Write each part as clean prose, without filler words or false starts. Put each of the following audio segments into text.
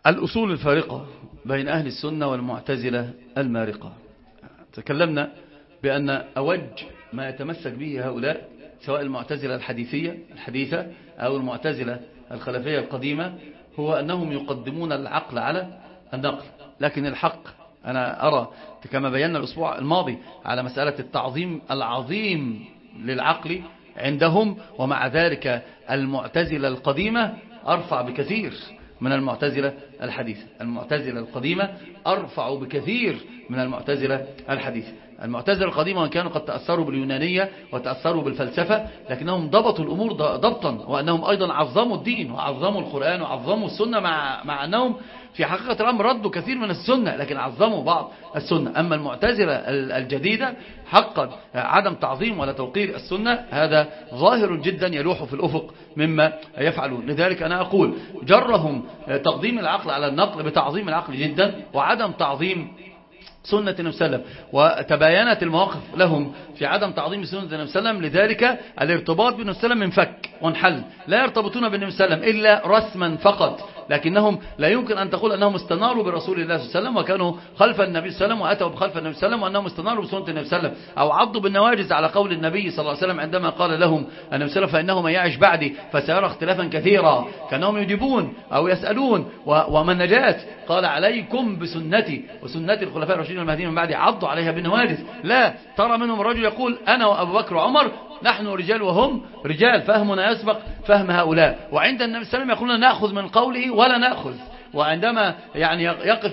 الأصول الفارقة بين أهل السنة والمعتزلة المارقة. تكلمنا بأن أوج ما يتمسك به هؤلاء سواء المعتزلة الحديثة أو المعتزلة الخلفية القديمة هو أنهم يقدمون العقل على النقل. لكن الحق أنا أرى كما بينا الأسبوع الماضي على مسألة التعظيم العظيم للعقل عندهم، ومع ذلك المعتزلة القديمة أرفع بكثير من المعتزلة الحديثة. المعتزلة القديمة أرفع بكثير من المعتزلة الحديثة. المعتزلة القديمة وإن كانوا قد تأثروا باليونانية وتأثروا بالفلسفة، لكنهم ضبطوا الأمور ضبطا، وأنهم أيضا عظموا الدين وعظموا القرآن وعظموا السنة، مع أنهم في حقيقة الأمر ردوا كثير من السنة لكن عظموا بعض السنة. أما المعتزلة الجديدة حقا عدم تعظيم ولا توقير السنة هذا ظاهر جدا يلوح في الأفق مما يفعلون. لذلك أنا أقول جرهم تقديم العقل على النقل بتعظيم العقل جدا وعدم تعظيم سنة النبي صلى الله عليه وسلم، وتباينت المواقف لهم في عدم تعظيم سنة النبي صلى الله عليه وسلم. لذلك الارتباط بالنبي صلى الله عليه وسلم منفك وانحل، لا يرتبطون بالنبي صلى الله عليه وسلم إلا رسما فقط، لكنهم لا يمكن أن تقول أنهم استناروا برسول الله صلى الله عليه وسلم وكانوا خلف النبي صلى الله عليه وسلم وأتوا بخلف النبي صلى الله عليه وسلم وأنهم استناروا بسنة النبي صلى الله عليه وسلم، أو عضوا بالنواجز على قول النبي صلى الله عليه وسلم عندما قال لهم النبي صلى الله عليه وسلم فإنه من يعش بعدي فسيرى اختلافا كثيرا، كانهم يجيبون أو يسألون وما النجاة؟ قال عليكم بسنتي وسنة الخلفاء الراشدين المهديين من بعدي عضوا عليها بالنواجز. لا ترى منهم رجل يقول أنا وأبو بكر وعمر نحن رجال وهم رجال، فهمنا يسبق فهم هؤلاء، وعند النبي صلى الله عليه وسلم يقولون نأخذ من قوله ولا نأخذ. وعندما يعني يقف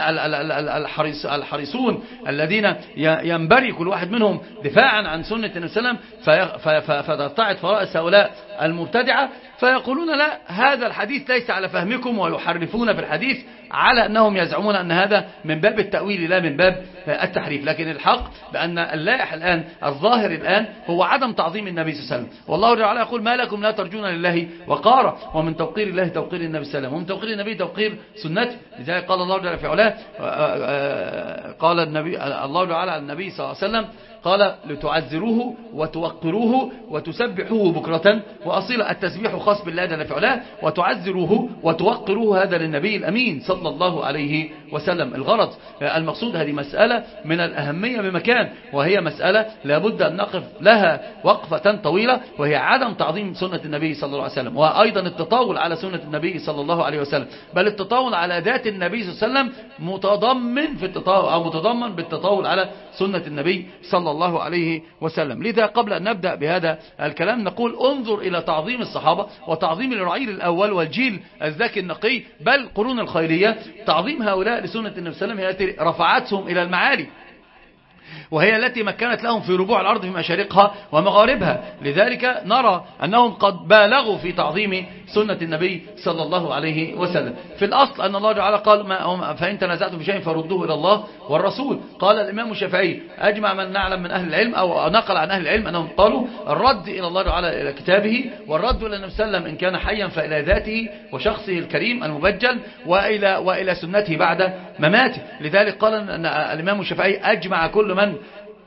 الحريصون الذين ينبري كل واحد منهم دفاعا عن سنة النبي صلى الله عليه وسلم فترتعد فرائس هؤلاء المبتدعة فيقولون لا هذا الحديث ليس على فهمكم، ويحرفون في الحديث على أنهم يزعمون أن هذا من باب التأويل لا من باب التحريف. لكن الحق بأن اللائح الآن الظاهر الآن هو عدم تعظيم النبي صلى الله عليه وسلم، والله تعالى يقول ما لكم لا ترجون لله وقارا، ومن توقير الله توقير النبي صلى الله عليه وسلم، ومن توقير النبي توقير سنته. لذلك قال الله تعالى في علاه قال الله تعالى على النبي صلى الله عليه وسلم قال لتعزروه وتوقروه وتسبحوه بكرة وأصيلا. التسبيح خاص بالله جل في علاه، وتعزروه وتوقروه هذا للنبي الأمين صلى الله عليه وسلم. الغرض المقصود هذه مسألة من الأهمية بمكان، وهي مسألة لابد أن نقف لها وقفة طويلة، وهي عدم تعظيم سنة النبي صلى الله عليه وسلم، وأيضا التطاول على سنة النبي صلى الله عليه وسلم، بل التطاول على ذات النبي صلى الله عليه وسلم متضمن في التطاول أو متضمن بالتطاول على سنة النبي صلى الله عليه وسلم. لذا قبل أن نبدأ بهذا الكلام نقول انظر إلى تعظيم الصحابة وتعظيم الرعيل الأول والجيل الذكي النقي بل القرون الخيرية. تعظيم هؤلاء لسنة النبي صلى الله عليه وسلم هي التي رفعتهم إلى المعالي، وهي التي مكنت لهم في ربوع الأرض في مشارقها ومغاربها. لذلك نرى أنهم قد بالغوا في تعظيم سنة النبي صلى الله عليه وسلم. في الأصل أن الله تعالى قال فإن تنازعتم في شيء فردوه إلى الله والرسول. قال الإمام الشافعي أجمع من نعلم من أهل العلم أو نقل عن أهل العلم أنهم قالوا الرد إلى الله تعالى إلى كتابه، والرد إلى النبي صلى الله عليه وسلم إن كان حيا فإلى ذاته وشخصه الكريم المبجل وإلى سنته بعد مماته. لذلك قال أن الإمام الشافعي أجمع كل من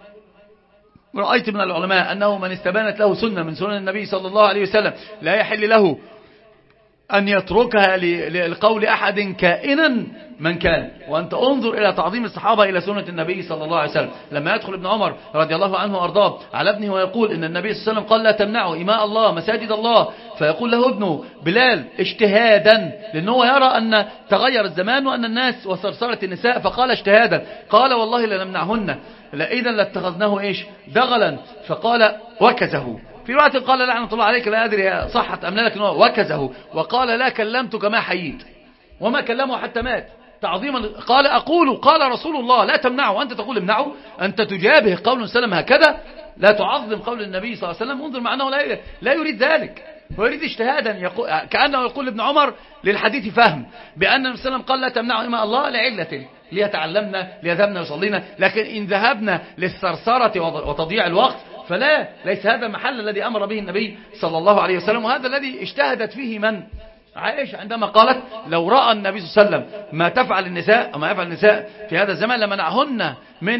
رأيت من العلماء أنه من استبانت له سنة من سنن النبي صلى الله عليه وسلم لا يحل له أن يتركها لقول أحد كائنا من كان. وأنت انظر إلى تعظيم الصحابة إلى سنة النبي صلى الله عليه وسلم. لما يدخل ابن عمر رضي الله عنه وأرضاه على ابنه ويقول إن النبي صلى الله عليه وسلم قال لا تمنعوا إماء الله مساجد الله، فيقول له ابنه بلال اجتهادا، لأنه يرى أن تغير الزمان وأن الناس وصرصرة النساء، فقال اجتهادا قال والله لنمنعهن إذا لاتخذناه إيش دغلا، فقال وكزه. في رواية قال لعنة الله عليك لا أدري صحت أم لا، لكن وكزه وقال لا كلمتك ما حييت، وما كلمه حتى مات تعظيما. قال أقول قال رسول الله لا تمنعه، وأنت تقول امنعه، أنت تجابه قول سلم هكذا لا تعظم قول النبي صلى الله عليه وسلم. انظر معناه لا يريد ذلك، هو يريد اجتهادا، كأنه يقول ابن عمر للحديث فهم بأن النبي صلى الله عليه وسلم قال لا تمنعوا إماء الله لعلة ليتعلمنا ليذهبنا ويصلينا، لكن إن ذهبنا للثرثرة وتضييع الوقت فلا، ليس هذا المحل الذي أمر به النبي صلى الله عليه وسلم. وهذا الذي اجتهدت فيه من عائشة عندما قالت لو رأى النبي صلى الله عليه وسلم ما تفعل النساء أو ما يفعل النساء في هذا الزمان لمنعهن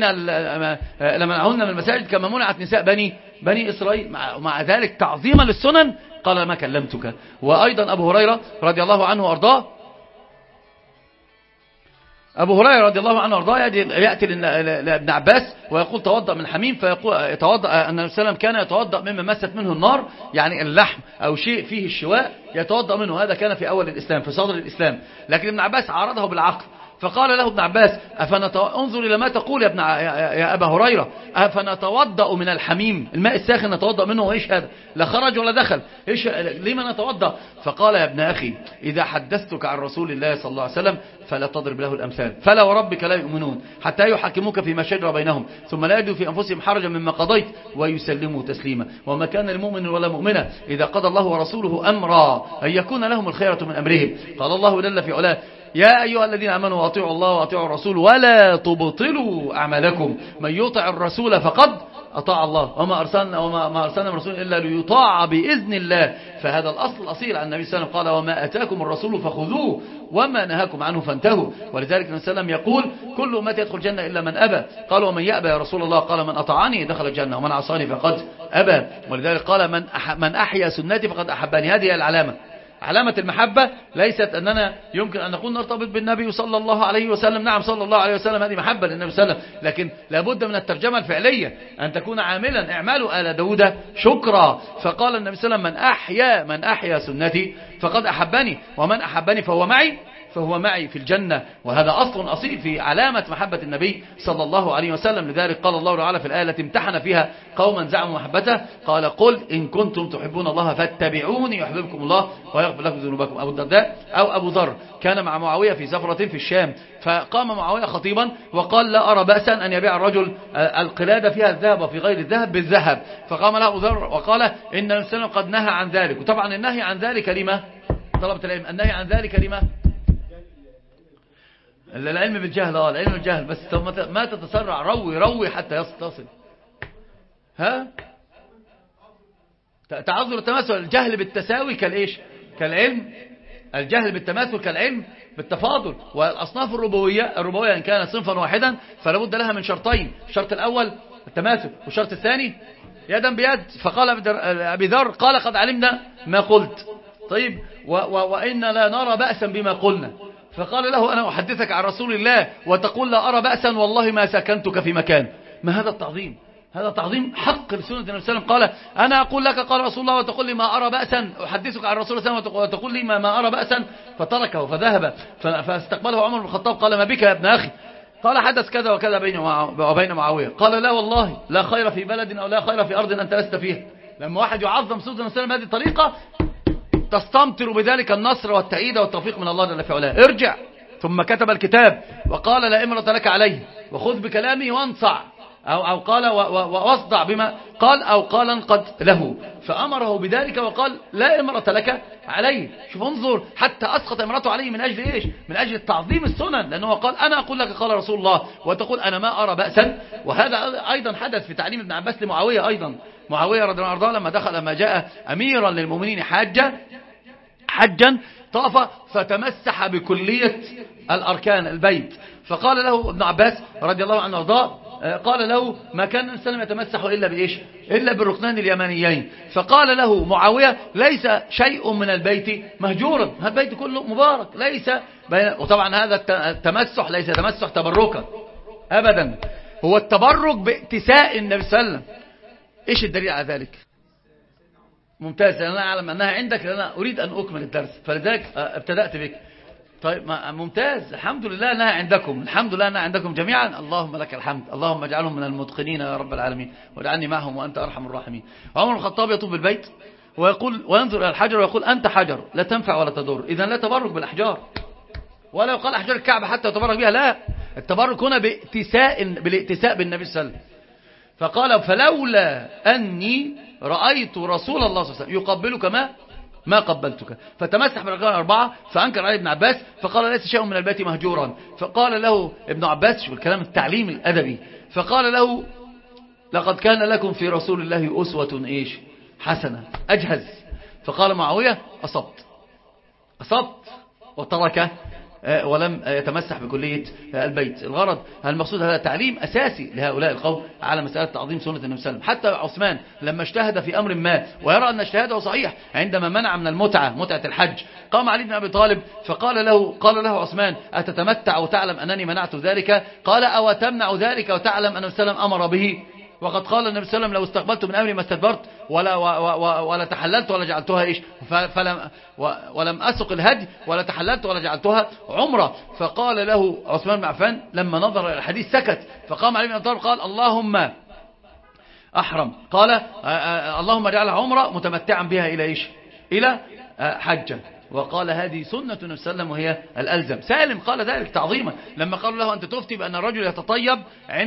من المساجد كما منعت نساء بني إسرائيل. مع ذلك تعظيما للسنن قال ما كلمتك. وأيضا أبو هريرة رضي الله عنه وأرضاه أبو هريرة رضي الله عنه وارضاه يأتي لابن عباس ويقول توضأ من حميم، فيقول يتوضأ أن النبي صلى الله عليه وسلم كان يتوضأ مما مست منه النار، يعني اللحم أو شيء فيه الشواء يتوضأ منه. هذا كان في أول الإسلام، في صدر الإسلام. لكن ابن عباس عارضه بالعقل، فقال له ابن عباس انظر إلى ما تقول يا أبا هريرة، أفنتوضأ من الحميم، الماء الساخن نتوضأ منه، وإيش هذا؟ لا خرج ولا دخل، إيش لما نتوضأ؟ فقال يا ابن أخي إذا حدثتك عن رسول الله صلى الله عليه وسلم فلا تضرب له الأمثال، فلا وربك لا يؤمنون حتى يحكموك فيما شجر بينهم ثم لا يجدوا في أنفسهم حرجا مما قضيت ويسلموا تسليما، وما كان لمؤمن ولا مؤمنة إذا قضى الله ورسوله أمرا أن يكون لهم الخيرة من أمرهم. قال الله جل في علاه يا أيها الذين آمنوا أطيعوا الله وأطيعوا الرسول ولا تبطلوا أعمالكم، من يطع الرسول فقد أطاع الله، وما أرسلنا من رسول إلا ليطاع بإذن الله. فهذا الأصل الأصيل عن النبي صلى الله عليه وسلم، قال وما أتاكم الرسول فخذوه وما نهاكم عنه فانتهوا. ولذلك النبي صلى الله عليه وسلم يقول كل أمتي يدخل الجنة إلا من أبى، قال ومن يأبى يا رسول الله؟ قال من أطاعني دخل الجنة ومن عصاني فقد أبى. ولذلك قال من أحيا سنتي فقد أحبني. هذه العلامة، علامة المحبة ليست أننا يمكن أن نكون نرتبط بالنبي صلى الله عليه وسلم، نعم صلى الله عليه وسلم هذه محبة للنبي صلى الله عليه وسلم، لكن لابد من الترجمة الفعلية، أن تكون عاملا اعملوا آل داود شكرا. فقال النبي صلى الله عليه وسلم من أحيا سنتي فقد أحبني ومن أحبني فهو معي في الجنة. وهذا أصل أصيل في علامة محبة النبي صلى الله عليه وسلم. لذلك قال الله تعالى في الآية التي امتحن فيها قوما زعموا محبته قال قل إن كنتم تحبون الله فاتبعوني يحببكم الله ويغفر لكم ذنوبكم. أبو الدرداء أو أبو ذر كان مع معاوية في سفرة في الشام، فقام معاوية خطيبا وقال لا أرى بأسا أن يبيع الرجل القلادة فيها الذهب وفي غير الذهب بالذهب. فقام له أبو ذر وقال إن الإنسان قد نهى عن ذلك. وطبعا النهي عن ذلك لما طلبت العلم، النهي عن ذلك لما العلم بالجهل، العلم بالجهل، بس ما تتسرع، روي حتى تصل. ها تعذر التماثل، الجهل بالتساوي كالإيش؟ كالعلم، الجهل بالتماثل كالعلم بالتفاضل. والأصناف الربوية إن كان صنفا واحدا فلا بد لها من شرطين، الشرط الأول التماثل والشرط الثاني يدا بيد. فقال أبي ذر قال قد علمنا ما قلت، طيب وإن لا نرى بأسا بما قلنا. فقال له أنا أحدثك عن رسول الله وتقول لا أرى بأسا والله ما سكنتك في مكان. ما هذا التعظيم؟ هذا تعظيم حق لسنة النبي صلى الله عليه وسلم. قال أنا أقول لك قال رسول الله وتقول لي ما أرى بأسا، أحدثك عن رسول الله وتقول لي ما أرى بأسا. فتركه فذهب، فاستقبله عمر بن الخطاب قال ما بك يا ابن أخي؟ قال حدث كذا وكذا بيني وبين معاوية. قال لا والله لا خير في بلد أو لا خير في أرض أنت لست فيها. لما واحد يعظم سنة النبي صلى الله عليه وسلم بهذه الطريقة تستمطر بذلك النصر والتأييد والتوفيق من الله جل في علاه. ارجع. ثم كتب الكتاب وقال لا إمرة لك عليه وخذ بكلامي وانصع، أو قال واصدع بما قال، أو قال انقد له. فأمره بذلك وقال لا إمرة لك عليه. شوف انظر، حتى أسقط امرته عليه من أجل إيش؟ من أجل تعظيم السنن، لأنه قال أنا أقول لك قال رسول الله وتقول أنا ما أرى بأسا. وهذا أيضا حدث في تعليم ابن عباس لمعاوية أيضا. معاوية رضي الله عنه لما جاء أميرا للمؤمنين حجا طاف فتمسح بكلية الأركان البيت. فقال له ابن عباس رضي الله عنه وارضاه قال له ما كان الإنسان يتمسح إلا بإيش؟ إلا بالركنان اليمانيين. فقال له معاوية ليس شيء من البيت مهجورا، هذا البيت كله مبارك، ليس وطبعا هذا التمسح ليس تمسح تبركا أبدا، هو التبرك باتساء النبي صلى الله عليه وسلم. إيش الدليل على ذلك؟ ممتاز، أنا أعلم أنها عندك لأن أنا أريد أن أكمل الدرس فلذلك ابتدأت بك. طيب ممتاز، الحمد لله أنها عندكم، الحمد لله أنها عندكم جميعا، اللهم لك الحمد، اللهم اجعلهم من المتقنين يا رب العالمين واجعلني معهم وأنت أرحم الراحمين. عمر الخطاب يطوف بالبيت ويقول وينظر إلى الحجر ويقول أنت حجر لا تنفع ولا تضر. إذا لا تبرك بالأحجار، ولا يقال أحجار الكعبة حتى يتبرك بها، لا، التبرك هنا بالاتساء بالنبي صلى الله عليه وسلم. فقال فلولا أني رأيت رسول الله صلى الله عليه وسلم يقبلك ما قبلتك. فتمسح بالأركان الأربعة. فأنكر عليه ابن عباس فقال ليس شيء من البيت مهجورا. فقال له ابن عباس، شوف الكلام التعليم الأدبي، فقال له لقد كان لكم في رسول الله أسوة إيش؟ حسنة. أجهز. فقال معاوية أصبت وترك ولم يتمسح بكلية البيت. الغرض المقصود هذا تعليم أساسي لهؤلاء القوم على مسألة تعظيم سنة النبي صلى الله عليه وسلم. حتى عثمان لما اجتهد في أمر ما ويرى أن اجتهاده صحيح عندما منع من متعة الحج، قام علي بن أبي طالب فقال له عثمان: أتتمتع وتعلم أنني منعت ذلك؟ قال: أو تمنع ذلك وتعلم أن النبي صلى الله عليه وسلم أمر به؟ وقد قال النبي صلى الله عليه وسلم: لو استقبلت من أمري ما استدبرت ولا تحللت ولا جعلتها إيش ولم أسق الهدي ولا تحللت ولا جعلتها عمرة. فقال له عثمان بن عفان لما نظر إلى الحديث سكت، فقام علي بن أبي طالب قال: اللهم أحرم، قال: اللهم اجعلها عمرة متمتعا بها إلى إيش؟ إلى حجة. وقال: هذه سنة النبي صلى الله عليه وسلم وهي الألزم. سالم قال ذلك تعظيما لما قالوا له: أنت تفتي بأن الرجل يتطيب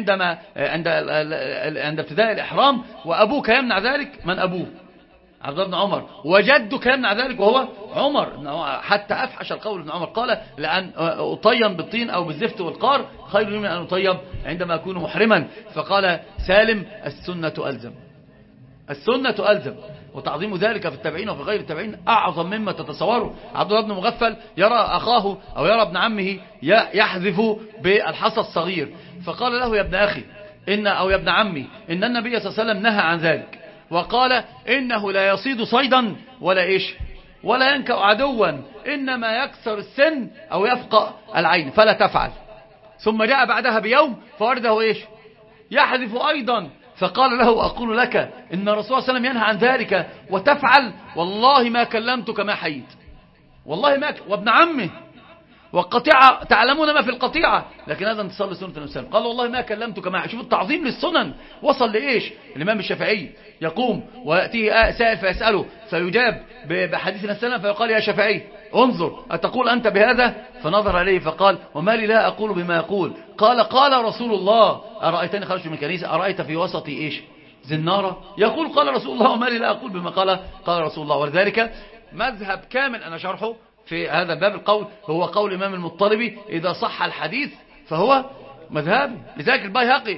عند ابتداء الإحرام وأبوك يمنع ذلك. من أبوه؟ عبد الله بن عمر. وجدك يمنع ذلك وهو عمر. حتى أفحش القول ابن عمر قال: لأن أطيب بالطين أو بالزفت والقار خير من أن أطيب عندما أكون محرما. فقال سالم: السنة ألزم، السنة ألزم. وتعظيم ذلك في التابعين وفي غير التابعين أعظم مما تتصوروا. عبد الله بن مغفل يرى أخاه أو يرى ابن عمه يحذف بالحصى الصغير، فقال له: يا ابن أخي أو يا ابن عمي، إن النبي صلى الله عليه وسلم نهى عن ذلك وقال: إنه لا يصيد صيدا ولا إيش ولا ينكأ عدوا، إنما يكسر السن أو يفقأ العين فلا تفعل. ثم جاء بعدها بيوم فورده إيش يحذف أيضا، فقال له: أقول لك إن الرسول صلى الله عليه وسلم ينهى عن ذلك وتفعل، والله ما كلمتك ما حييت، والله ما وابن عمه والقطيعة تعلمون ما في القطيعة، لكن هذا انتصار لسنة النبي صلى الله عليه وسلم. قال: والله ما كلمتك ما حييت. شوف التعظيم للسنن وصل لإيش. الإمام الشافعي يقوم ويأتيه سائل فيسأله فيجاب بحديث النبي صلى الله عليه وسلم فيقال: يا شافعي انظر أتقول أنت بهذا؟ فنظر عليه فقال: وما لي لا أقول بما يقول؟ قال: قال رسول الله: أرأيتني خرجت من كنيسة أرأيت في وسط إيش زنارة؟ يقول: قال رسول الله: وما لي لا أقول بما قال رسول الله. ولذلك مذهب كامل أنا شرحه في هذا الباب القول هو قول الإمام المطلبي: إذا صح الحديث فهو مذهبي. لذلك البيهقي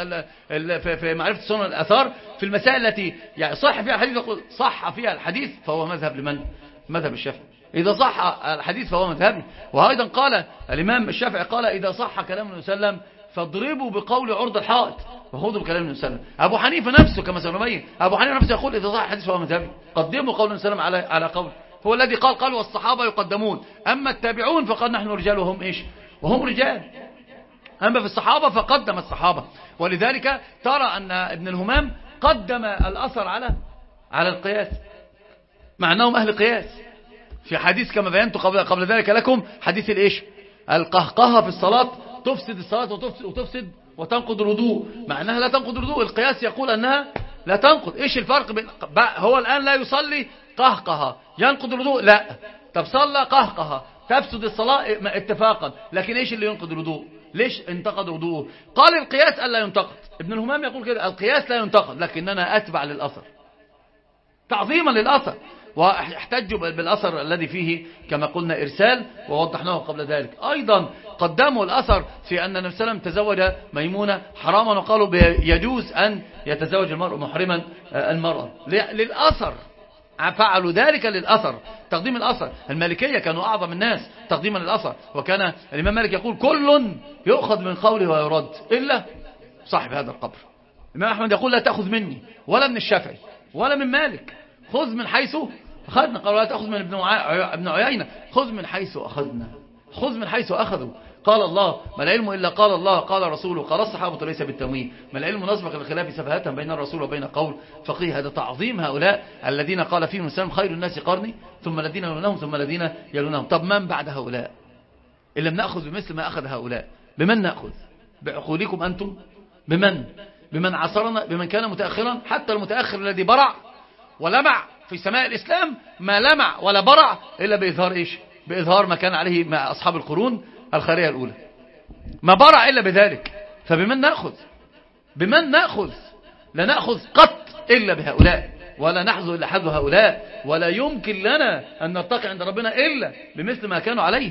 في معرفة سنن الآثار في المسائل التي يعني صح فيها الحديث يقول: صح فيها الحديث فهو مذهب لمن؟ مذهب الشافعي. إذا صح الحديث فهو مذهبي. وأيضا قال الإمام الشافعي قال: إذا صح كلام النبي صلى الله عليه وسلم فاضربوا بقول عرض الحائط وخذوا بكلام النبي صلى الله عليه وسلم. أبو حنيفة نفسه كما سنبين، أبو حنيفة نفسه يقول: إذا صح الحديث فهو مذهبي. قدموا قول النبي صلى الله عليه وسلم على قول هو الذي قال والصحابة يقدمون، أما التابعون فقال نحن رجال وهم إيش وهم رجال، أما في الصحابة فقدم الصحابة. ولذلك ترى أن ابن الهمام قدم الأثر على القياس مع أنهم أهل قياس. في حديث كما بينت قبل ذلك لكم حديث الإيش القهقهة في الصلاة تفسد الصلاة وتفسد وتنقض الوضوء، مع أنها لا تنقض الوضوء. القياس يقول أنها لا تنقض. إيش الفرق بين هو الآن لا يصلي قهقهة ينقض الوضوء؟ لا. طب صلى قهقهة تفسد الصلاة اتفاقا، لكن إيش اللي ينقض الوضوء؟ ليش انتقد وضوءه؟ قال القياس ألا ينتقد. ابن الهمام يقول كده: القياس لا ينتقد لكننا أتبع للأثر تعظيما للأثر. واحتجوا بالأثر الذي فيه كما قلنا إرسال ووضحناه قبل ذلك. أيضا قدموا الأثر في أن النبي صلى الله عليه وسلم تزوج ميمونة حراما وقالوا يجوز أن يتزوج المرء محرما المرأة للأثر. فعلوا ذلك للأثر، تقديم الأثر. المالكية كانوا أعظم الناس تقديما للأثر، وكان الإمام مالك يقول: كل يؤخذ من قوله ويرد إلا صاحب هذا القبر. الإمام أحمد يقول: لا تأخذ مني ولا من الشافعي ولا من مالك، خذ من حيث أخذنا. قالوا: لا تأخذ من ابن عيينة، خذ من حيث أخذنا، خذ من حيث أخذوا. قال الله: ما العلم إلا قال الله قال رسوله قال الصحابة ليس بالتمويه، ما العلم نسبق الخلاف سفهة بين الرسول وبين قول فقيه. هذا تعظيم هؤلاء الذين قال فيهم السلام: خير الناس قرني ثم الذين يلونهم ثم الذين يلونهم. طب من بعد هؤلاء؟ إن لم نأخذ بمثل ما أخذ هؤلاء بمن نأخذ؟ بعقولكم أنتم؟ بمن عصرنا؟ بمن كان متأخرا؟ حتى المتأخر الذي برع ولمع في سماء الإسلام ما لمع ولا برع إلا بإظهار إيش؟ بإظهار ما كان عليه مع أصحاب القرون الخيرية الأولى، ما برع إلا بذلك. فبمن نأخذ؟ بمن نأخذ؟ لا نأخذ قط إلا بهؤلاء، ولا نحظو إلا حظو هؤلاء، ولا يمكن لنا أن نرتقي عند ربنا إلا بمثل ما كانوا عليه.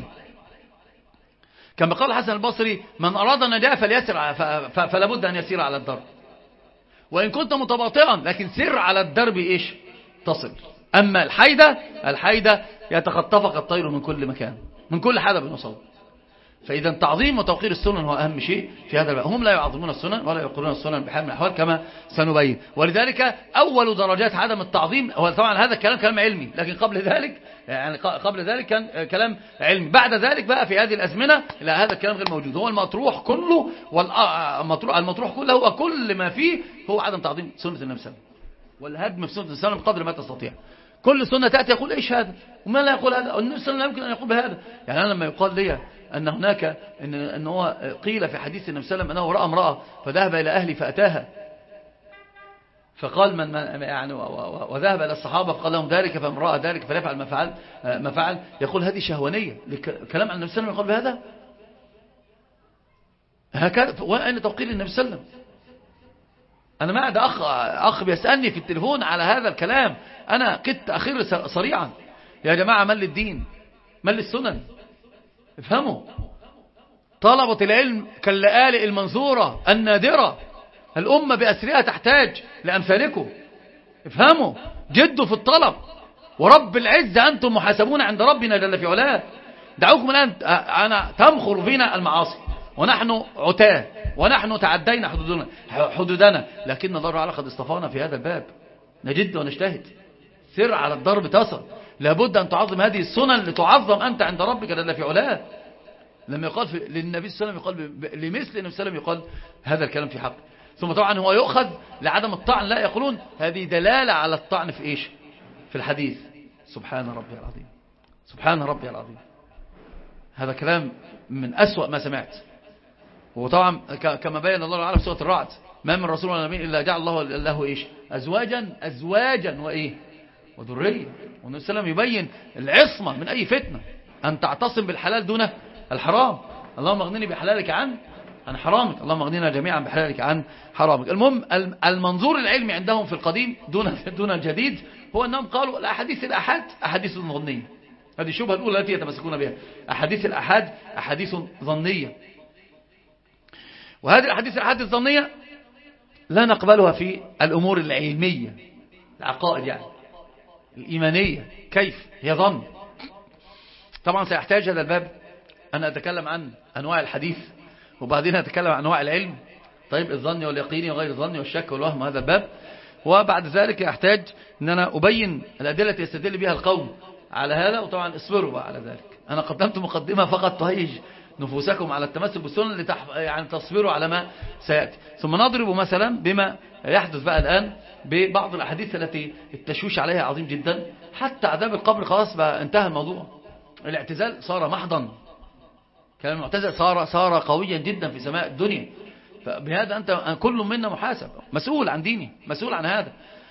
كما قال الحسن البصري: من أراد النجاة فليسر فلا بد أن يسير على الدرب، وإن كنت متباطئا لكن سر على الدرب إيش تصل. أما الحيدة يتخطفك الطير من كل مكان. من كل حدب وصوب. فإذا تعظيم وتوقير السنن هو أهم شيء في هذا الباب. هم لا يعظمون السنن ولا يقرون السنن بحال من الأحوال كما سنبين. ولذلك أول درجات عدم التعظيم هو طبعا هذا الكلام كلام علمي، لكن قبل ذلك كان كلام علمي. بعد ذلك بقى في هذه الأزمنة لا، هذا الكلام غير موجود. هو المطروح كله المطروح كله هو كل ما فيه هو عدم تعظيم سنة النبي صلى الله عليه وسلم والهدم في سنة النبي صلى الله عليه وسلم قدر ما تستطيع. كل سنة تأتي يقول إيش هذا وما لا يقول هذا، النبي صلى الله عليه وسلم لا يمكن أن يقول بهذا. يعني أنا لما يقال لي أن هناك أن هو قيل في حديث النبي صلى الله عليه وسلم أنه رأى امرأة فذهب إلى أهلي فأتاها، فقال من يعني وذهب إلى الصحابة فقال لهم ذلك، فمن رأى ذلك فليفعل ما فعل. يقول هذه شهوانية، كلام عن النبي صلى الله عليه وسلم يقول بهذا هكذا. وأين توقير النبي صلى الله عليه وسلم؟ أنا ما عاد أخ بيسألني في التليفون على هذا الكلام، أنا كنت أخير صريعا يا جماعة مل الدين مل السنن. افهموا، طلبة العلم كاللآلئ المنثورة النادرة، الأمة بأسرها تحتاج لأمثالكم. افهموا، جدوا في الطلب، ورب العزة أنتم محاسبون عند ربنا جل في علاه. دعوكم الآن أنا تمخر فينا المعاصي ونحن عتاه ونحن تعدينا حدودنا، لكن الله تعالى قد اصطفانا في هذا الباب، نجد ونجتهد، سر على الضرب تصل. لابد أن تعظم هذه السنن لتعظم أنت عند ربك جل في علاه. لما يقال للنبي صلى الله عليه وسلم يقال لمثل النبي صلى الله عليه وسلم يقال هذا الكلام في حق. ثم طبعا هو يؤخذ لعدم الطعن، لا يقولون هذه دلالة على الطعن في إيش؟ في الحديث. سبحان ربي العظيم، سبحان ربي العظيم. هذا كلام من أسوأ ما سمعت. وطبعا كما بين الله تعالى في سورة الرعد ما من رسول ولا نبي إلا جعل الله له إيش؟ أزواجا وإيه؟ وذرية. والنبي صلى الله عليه وسلم يبين العصمة من أي فتنة، أن تعتصم بالحلال دون الحرام. اللهم اغنني بحلالك عن حرامك، اللهم اغننا جميعا بحلالك عن حرامك. المهم المنظور العلمي عندهم في القديم دون الجديد هو أنهم قالوا الأحاديث الأحاد أحاديث ظنية. هذه الشبهة الأولى التي يتمسكون بها، أحاديث الأحاد أحاديث ظنية. وهذه الأحاديث الأحاد الظنية لا نقبلها في الأمور العلمية، العقائد يعني الإيمانية. كيف؟ هي ظن. طبعا سيحتاج هذا الباب أن أتكلم عن أنواع الحديث، وبعدين أتكلم عن أنواع العلم. طيب الظن واليقين وغير الظن والشك والوهم، هذا الباب. وبعد ذلك يحتاج أن أنا أبين الأدلة التي يستدل بها القوم على هذا. وطبعا اصبروا بقى على ذلك، أنا قدمت مقدمة فقط تهيج نفوسكم على التمسك بالسنن يعني تصبروا على ما سيأتي. ثم نضرب مثلا بما يحدث بقى الآن ببعض الأحاديث التي التشويش عليها عظيم جدا، حتى عذاب القبر خلاص بقى انتهى الموضوع. الاعتزال صار محضا، كلام المعتزل صار قويا جدا في سماء الدنيا. فبهذا أنت كل منا محاسب، مسؤول عن دينه، مسؤول عن هذا.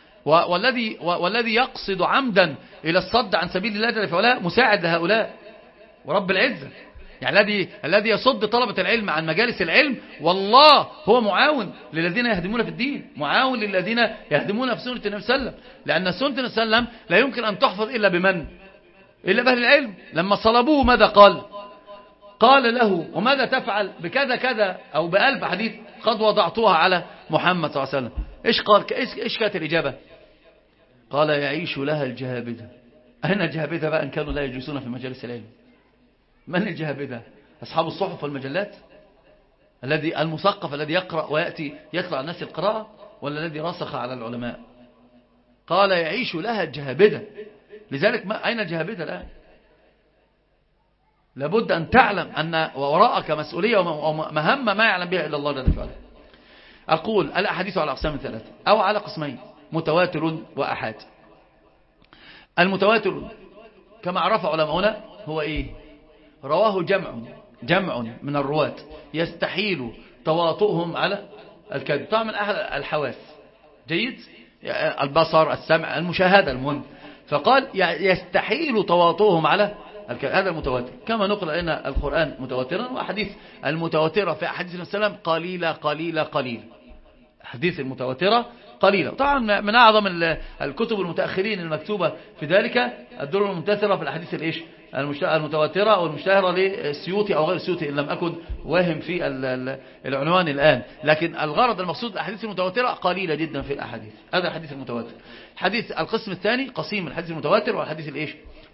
والذي يقصد عمدا إلى الصد عن سبيل الله جل وعلا مساعد لهؤلاء ورب العزة. يعني الذي يصد طلبة العلم عن مجالس العلم والله هو معاون للذين يهدمون في الدين، معاون للذين يهدمون في سنة النبي صلى الله عليه وسلم. لأن سنة النبي صلى الله عليه وسلم لا يمكن أن تحفظ إلا بمن؟ إلا بأهل العلم. لما صلبوه ماذا قال له وماذا تفعل بكذا كذا أو بألف حديث قد وضعتوها على محمد صلى الله عليه وسلم. إيش قال؟ إيش كانت الإجابة؟ قال يعيش لها الجهابذة. أين الجهابذة بقى إن كانوا لا يجلسون في مجالس العلم؟ من الجهابذة؟ أصحاب الصحف والمجلات، الذي المثقف الذي يقرأ ويأتي يقرأ الناس القراءة، ولا الذي رسخ على العلماء؟ قال يعيش لها الجهابذة. لذلك أين الجهابذة الآن؟ لابد أن تعلم أن وراءك مسؤولية ومهمة ما يعلم بها إلا الله جل وعلا. أقول الأحاديث على أقسام ثلاثة أو على قسمين، متواتر وأحاد. المتواتر كما عرف علماؤنا هو إيه؟ رواه جمع من الرواة يستحيل تواطؤهم على الكذب. طبعا من أحد الحواس جيد، البصر، السمع، المشاهدة، المهم. فقال يستحيل تواطؤهم على الكذب. هذا المتواتر. كما نقل لنا القرآن متواترا، وأحاديث المتواترة في أحاديث النبي صلى الله عليه وسلم قليلة. حديث المتواترة قليلة. طبعا من أعظم الكتب المتأخرين المكتوبة في ذلك الدرور المنتثرة في الأحاديث الإيش المتواترة أو المشتهرة للسيوطي أو غير السيوطي إن لم أكن واهم في العنوان الآن. لكن الغرض المقصود الأحاديث المتواترة قليلة جدا في الأحاديث. هذا الحديث المتواتر. حديث القسم الثاني قسيم الحديث المتواتر والحديث الإيش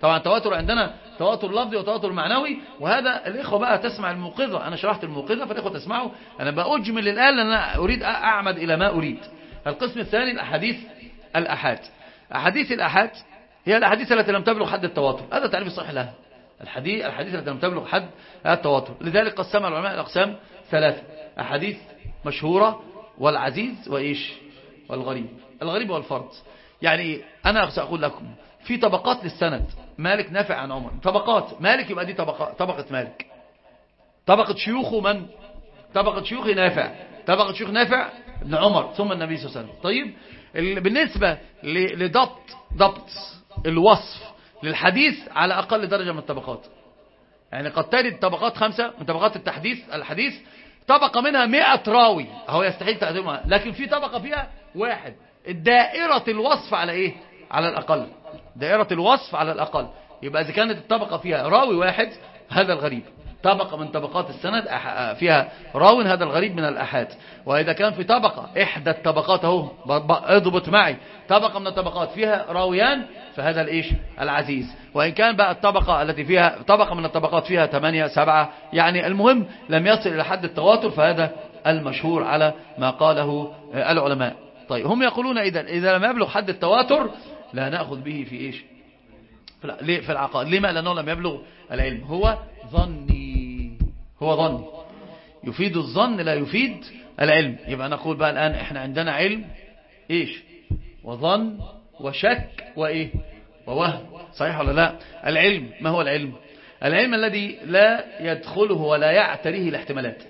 طبعا التواتر عندنا تواتر لفظي وتواتر معنوي، وهذا الإخوة بقى تسمع الموقظة. أنا شرحت الموقظة فالإخوة تسمعوا، أنا بأجمل الآن لأن أنا أريد أعمد إلى ما أريد. القسم الثاني الأحاديث الأحاد. أحاديث الأحاد هي الأحاديث التي لم تبلغ حد التواتر، هذا تعريف الصحيح لها. الحديث التي لم تبلغ حد التواتر، لذلك قسم العلماء الأقسام ثلاثة: أحاديث مشهورة، والعزيز، وإيش، والغريب. الغريب والفرد. يعني أنا سأقول لكم في طبقات للسند، مالك نافع عن عمر، طبقات مالك يبقى دي طبقة مالك، طبقة شيوخه من؟ طبقة شيوخ نافع، طبقة شيوخ نافع ابن عمر ثم النبي صلى الله عليه وسلم. طيب بالنسبة ضبط الوصف للحديث على أقل درجة من الطبقات، يعني قد ترد طبقات 5 من طبقات الحديث طبقة منها 100 راوي، هو يستحيل تقديمها، لكن في طبقة فيها واحد. دائرة الوصف على إيه؟ على الأقل، دائرة الوصف على الأقل. يبقى إذا كانت الطبقة فيها راوي واحد هذا الغريب، طبقة من طبقات السند فيها راوي هذا الغريب من الأحاد. وإذا كان في طبقة إحدى الطبقات اهو اضبط معي، طبقة من الطبقات فيها راويان فهذا الإيش؟ العزيز. وإن كان بقى الطبقة التي فيها طبقة من الطبقات فيها 8 7 يعني المهم لم يصل إلى حد التواتر، فهذا المشهور على ما قاله العلماء. طيب هم يقولون إذا لم يبلغ حد التواتر لا نأخذ به في إيش؟ في العقائد. لما؟ لأنه لم يبلغ العلم، هو ظني، هو ظني، يفيد الظن لا يفيد العلم. يبقى نقول بقى الآن احنا عندنا علم إيش؟ وظن وشك وإيه؟ ووهم. صحيح ولا لا؟ العلم ما هو العلم؟ العلم الذي لا يدخله ولا يعتريه الاحتمالات،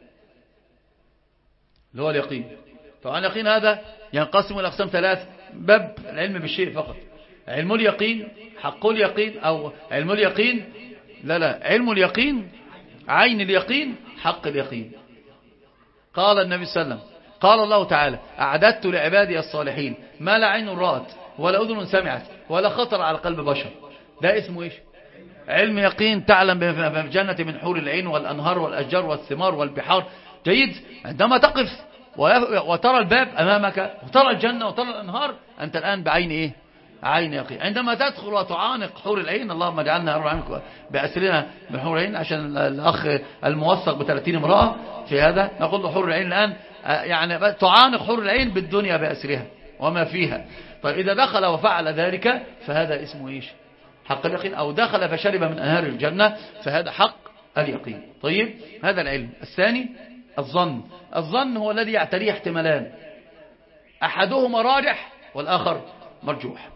اللي هو اليقين. طبعا اليقين هذا ينقسم إلى أقسام 3: باب العلم بالشيء فقط، علم اليقين، حق اليقين، أو علم اليقين لا علم اليقين، عين اليقين، حق اليقين. قال النبي صلى الله عليه وسلم، قال الله تعالى: أعددت لعبادي الصالحين ما لا عين رأت ولا أذن سمعت ولا خطر على قلب بشر. ده اسمه إيش؟ علم يقين. تعلم بجنة من حور العين والأنهار والأشجار والثمار والبحار. جيد. عندما تقف وترى الباب أمامك وترى الجنة وترى الأنهار، أنت الآن بعين إيه؟ عين يقين. عندما تدخل وتعانق حور العين، اللهم اجعلنا أرعى بأسرنا من حور العين، عشان الأخ الموثق ب30 امرأة في هذا نقول له حور العين الآن، يعني تعانق حور العين بالدنيا بأسرها وما فيها. طيب إذا دخل وفعل ذلك فهذا اسمه إيش؟ حق اليقين. أو دخل فشرب من أنهار الجنة فهذا حق اليقين. طيب هذا العلم. الثاني الظن. الظن هو الذي يعتريه احتمالان، أحدهما راجح والآخر مرجوح.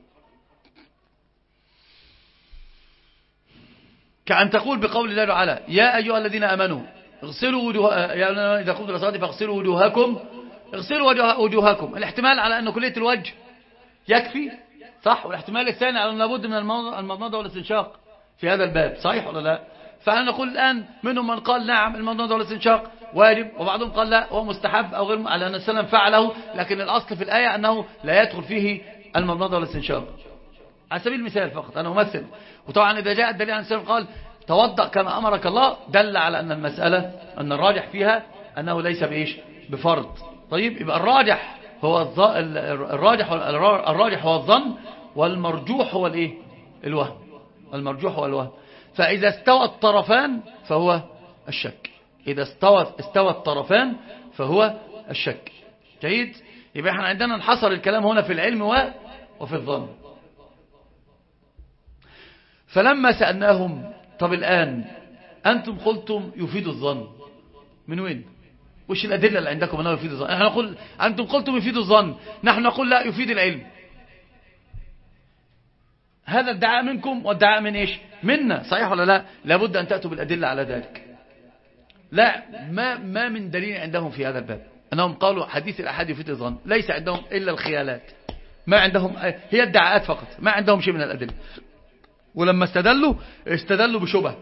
كأن تقول بقول الله تعالى: يا أيها الذين آمنوا اغسلوا إذا قمتم إلى الصلاة فاغسلوا وجوهكم، اغسلوا وجوهكم. الاحتمال على أن كلية الوجه يكفي، صح؟ والاحتمال الثاني على أن لابد من المضمضة والاستنشاق في هذا الباب، صحيح ولا لا؟ فأنا نقول الآن منهم من قال نعم المضمضة والاستنشاق واجب، وبعضهم قال لا هو مستحب أو غير، على أن السلام فعله، لكن الأصل في الآية أنه لا يدخل فيه المضمضة والاستنشاق. على سبيل المثال فقط أنا أمثل. وطبعا إذا جاء الدليل عن السلام قال توضأ كما أمرك الله، دل على أن المسألة أن الراجح فيها أنه ليس بإيش؟ بفرض. طيب يبقى الراجح هو الراجح هو الظن، والمرجوح هو الإيه؟ الوهم. المرجوح هو الوهم. فإذا استوى الطرفان فهو الشك. إذا استوى الطرفان فهو الشك. جيد. يبقى احنا عندنا نحصر الكلام هنا في العلم وفي الظن. فلما سألناهم: طب الآن أنتم قلتم يفيد الظن، من وين؟ وش الأدلة اللي عندكم أنه يفيد الظن؟ نحن نقول أنتم قلتم يفيد الظن، نحن نقول لا يفيد العلم. هذا ادعاء منكم وادعاء من إيش؟ منا، صحيح ولا لا؟ لابد أن تأتوا بالأدلة على ذلك. لا، ما من دليل عندهم في هذا الباب أنهم قالوا حديث الأحاد يفيد الظن. ليس عندهم إلا الخيالات، ما عندهم هي ادعاءات فقط، ما عندهم شيء من الأدلة. ولما استدلوا بشبه.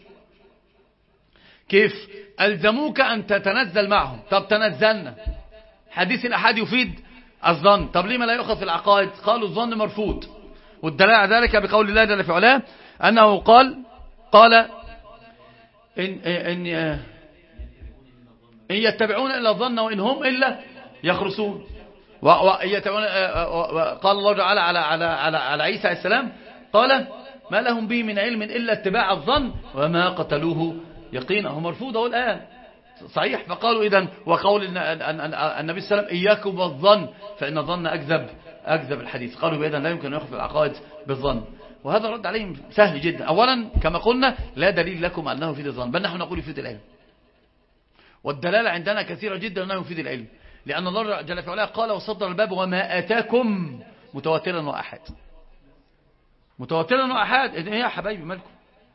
كيف؟ ألزموك أن تتنزل معهم. طب تنزلنا، حديث الأحاد يفيد الظن، طب لما لا يؤخذ في العقائد؟ قالوا الظن مرفوض، والدليل على ذلك بقول الله جل في علاه أنه قال إن يتبعون إلا الظن وإن هم إلا يخرسون. قال الله تعالى على عيسى عليه السلام قال ما لهم به من علم إلا اتباع الظن وما قتلوه يقينا. هو مرفوض أهو الآن صحيح. فقالوا إذن وقول النبي صلى الله عليه وسلم إياكم والظن فإن الظن أكذب الحديث. قالوا إذن لا يمكن أن يخفي العقائد بالظن. وهذا رد عليهم سهل جدا. أولا كما قلنا لا دليل لكم أنه يفيد الظن، بل نحن نقول يفيد العلم، والدلالة عندنا كثيرة جدا أنه يفيد العلم، لأن الله جل في علاه قال وصدر الباب وما آتاكم متواترا وأحد. متواترا وأحد إيه يا حبايبي مالكم؟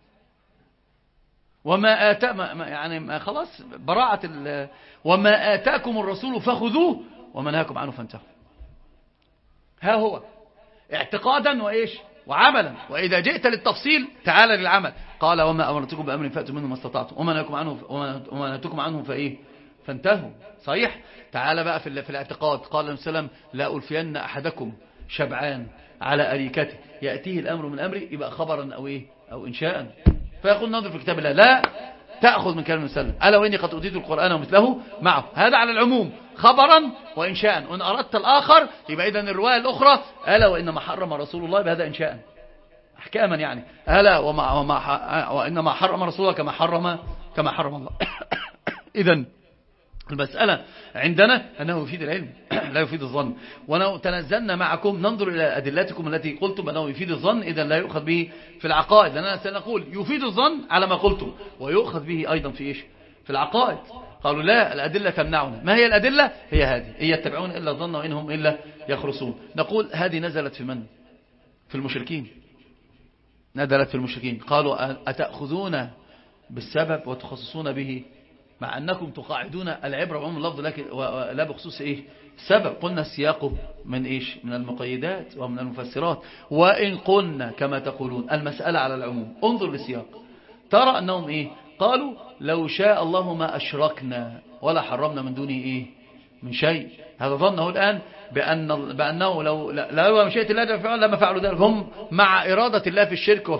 وما آتا يعني ما خلاص براعة وما آتاكم الرسول فخذوه وما نهاكم عنه فانتهوا. ها هو اعتقادا وإيش وعملا. وإذا جئت للتفصيل تعال للعمل. قال وما أمرتكم بأمر فأتوا منه ما استطعتم وما نهاكم عنه فإيه فانتهوا. صحيح. تعال بقى في الاعتقاد. قال النبي صلى الله عليه وسلم لا ألفين أحدكم شبعان على أريكته يأتيه الأمر من أمري، يبقى خبرا أو إيه أو إنشاء. فيقول ننظر في كتاب الله لا تأخذ من كلام النبي ألا وإني قد أوتيت القرآن ومثله معه. هذا على العموم خبرا وإنشاء. وإن أردت الآخر يبقى إذن الرواية الأخرى ألا وإنما حرم رسول الله بهذا إنشاء أحكاما يعني ألا وإنما حرم رسول الله كما حرم الله. إذن المسألة عندنا أنه يفيد العلم لا يفيد الظن. ونتنزلنا معكم ننظر إلى أدلتكم التي قلتم أنه يفيد الظن، إذا لا يؤخذ به في العقائد، لأننا سنقول يفيد الظن على ما قلتم ويؤخذ به أيضا في إيش في العقائد. قالوا لا الأدلة تمنعنا. ما هي الأدلة؟ هي هذه إن يتبعون إلا الظن وإنهم إلا يخرصون. نقول هذه نزلت في من؟ في المشركين. نزلت في المشركين. قالوا أتأخذون بالسبب وتخصصون به مع أنكم تقاعدون العبرة بعموم اللفظ لكن لا بخصوص إيه السبب. قلنا السياق من إيش من المقيدات ومن المفسرات. وإن قلنا كما تقولون المسألة على العموم انظر للسياق ترى أنهم إيه قالوا لو شاء الله ما أشركنا ولا حرمنا من دونه إيه من شيء. هذا ظنه الآن بأنه لو مشيئة الله لما فعلوا ذلك. هم مع إرادة الله في الشرك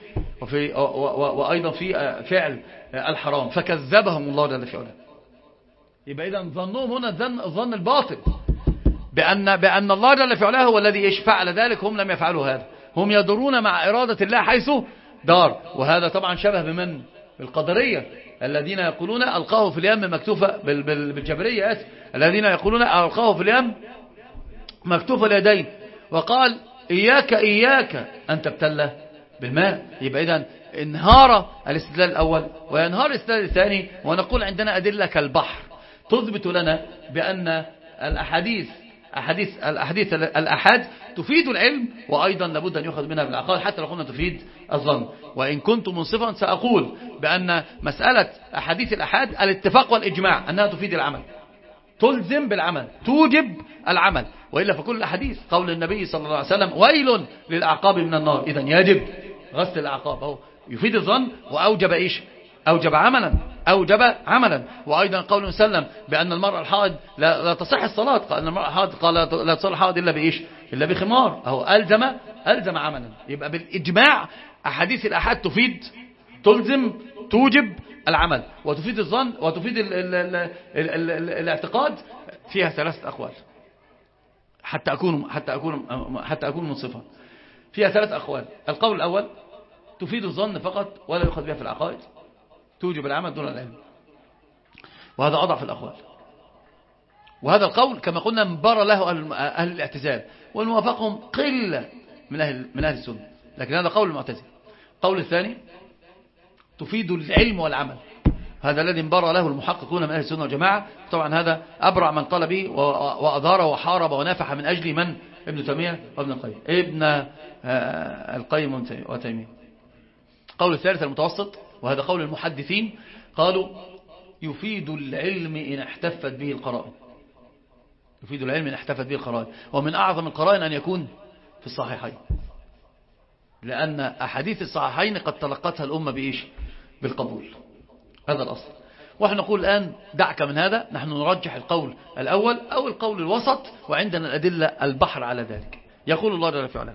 وأيضا في فعل الحرام فكذبهم الله جل في علاه. يبقى إذن ظنهم هنا الظن الباطل بأن الله جل في علاه هو الذي فعل ذلك. هم لم يفعلوا هذا. هم يدورون مع إرادة الله حيث دار. وهذا طبعا شبه بمن بالقدرية الذين يقولون ألقاه في اليم مكتوفة بالجبرية الذين يقولون ألقاه في اليم مكتوفة اليدين وقال إياك أن تبتلى بالماء. يبقى إذن انهار الاستدلال الأول وينهار الاستدلال الثاني. ونقول عندنا أدلة كالبحر تثبت لنا بأن الأحاد تفيد العلم وأيضا لابد أن يؤخذ منها بالعقائد حتى لو قلنا تفيد الظن. وإن كنت منصفا سأقول بأن مسألة أحاديث الأحاد الاتفاق والإجماع أنها تفيد العمل تلزم بالعمل توجب العمل. وإلا فكل الأحاديث قول النبي صلى الله عليه وسلم ويل للأعقاب من النار. إذن يجب غسل الأعقاب أو يفيد الظن وأوجب إيش أوجب عملا. وأيضا قول سلم بأن المرأة الحائض لا تصح الصلاة. قال المرأة الحائض قال لا تصح الحائض إلا بإيش إلا بخمار. أو ألزم عملا. يبقى بالإجماع أحاديث الأحاد تلزم توجب العمل وتفيد الظن وتفيد الاعتقاد. فيها ثلاثة أقوال حتى أكون منصفا. فيها ثلاث أقوال. القول الأول تفيد الظن فقط ولا يؤخذ بها في العقائد توجب العمل دون العلم. وهذا أضعف الأقوال. وهذا القول كما قلنا مبار له أهل الاعتزال والموافقهم قلة من أهل السنة. لكن هذا قول المعتزلة. القول الثاني تفيد العلم والعمل. هذا الذي انبر له المحققون من أهل السنة والجماعة. طبعا هذا أبرع من قال به وأدار وحارب ونافح من أجل من ابن تيمية وابن القيم القيم وتيمية. قول الثالث المتوسط وهذا قول المحدثين قالوا يفيد العلم إن احتفت به القرائن. يفيد العلم إن احتفت به القرائن. ومن أعظم القرائن أن يكون في الصحيحين لأن أحاديث الصحيحين قد تلقتها الأمة بإيش بالقبول. هذا الأصل. ونحن نقول الآن دعك من هذا. نحن نرجح القول الأول أو القول الوسط وعندنا الأدلة البحر على ذلك. يقول الله جل وعلا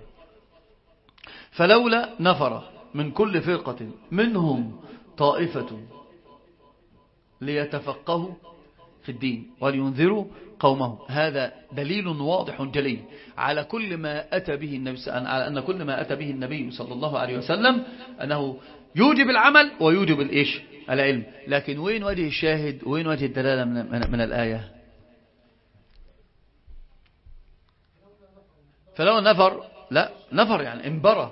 فلولا نفر من كل فرقة منهم طائفة ليتفقهوا في الدين ولينذروا قومه. هذا دليل واضح جلي على كل ما أتى به النبي، على أن كل ما أتى به النبي صلى الله عليه وسلم أنه يوجب العمل ويوجب الإيش؟ العلم. لكن وين وجه الشاهد وين وجه الدلالة من الآية؟ فلو نفر، لا نفر يعني انبرى.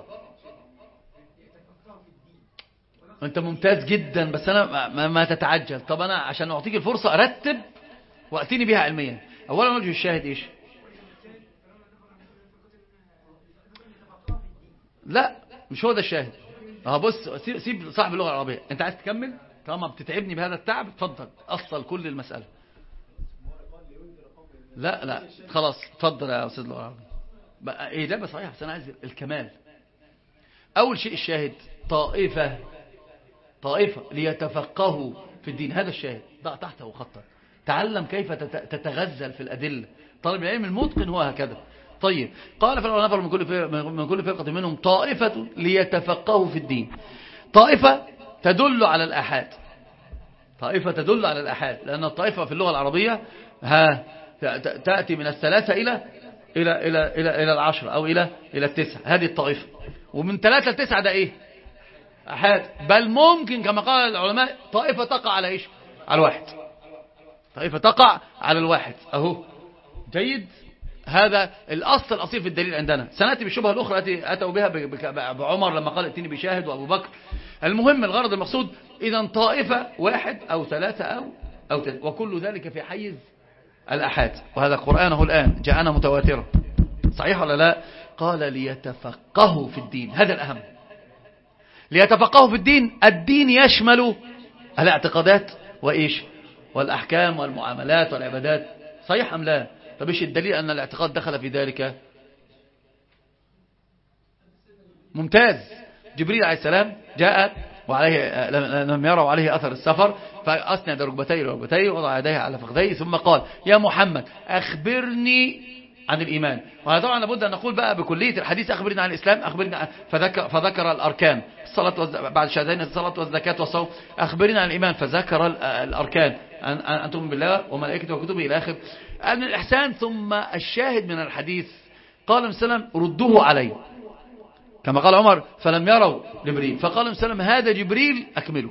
انت ممتاز جدا، بس انا ما تتعجل. طب انا عشان اعطيك الفرصة ارتب واتيني بها علميا. اولا وجه الشاهد ايش؟ لا مش هو ده الشاهد. بص، سيب صاحب اللغة العربية. انت عايز تكمل؟ طالما بتتعبني بهذا التعب اتفضل اصل كل المسألة. لا خلاص اتفضل يا استاذ اللغة العربية. ايه ده؟ بس صحيح، بس انا عايز الكمال. اول شيء الشاهد طائفة ليتفقهوا في الدين. هذا الشاهد، ضع تحته خطا. تعلم كيف تتغزل في الأدلة. طالب العلم المتقن هو هكذا. طيب، قال فلو نفر من كل فرقة منهم طائفة ليتفقهوا في الدين. طائفة تدل على الآحاد. طائفة تدل على الآحاد، لأن الطائفة في اللغة العربية تأتي من الثلاثة إلى العشر أو إلى التسع. هذه الطائفة. ومن 3 ل 9 ده إيه؟ أحاد. بل ممكن كما قال العلماء طائفة تقع على إيش؟ على الواحد. طائفة تقع على الواحد. أهو جيد. هذا الأصل الأصيل في الدليل عندنا. سنأتي بالشبهة الأخرى التي أتوا بها بعمر لما قال ائتني بشاهد، وأبو بكر. المهم الغرض المقصود إذا طائفة 1 أو 3 أو 3، وكل ذلك في حيز الأحاد. وهذا قرآنه الآن جاءنا متواترا. صحيح ولا لا؟ قال ليتفقهوا في الدين. هذا الأهم. ليتفقهوا في الدين. الدين يشمل الاعتقادات وإيش؟ والأحكام والمعاملات والعبادات. صحيح أم لا؟ طب إيش الدليل أن الاعتقاد دخل في ذلك؟ ممتاز. جبريل عليه السلام جاء وعليه لم يروا عليه أثر السفر، فأسند ركبتيه لركبتيه ووضع يديه على فخذيه ثم قال يا محمد أخبرني عن الإيمان. وهذا طبعا لابد أن نقول بقى بكلية الحديث أخبرنا عن الإسلام، أخبرنا فذكر الأركان، الصلاة بعد الشهادتين، الصلاة والزكاة والصوم. أخبرنا عن الإيمان فذكر الأركان، أن تؤمن بالله وملائكته وكتبه إلى آخر أن الإحسان. ثم الشاهد من الحديث قال النبي صلى الله عليه وسلم ردوه علي، كما قال عمر فلم يروا جبريل، فقال النبي صلى الله عليه وسلم هذا جبريل أكمله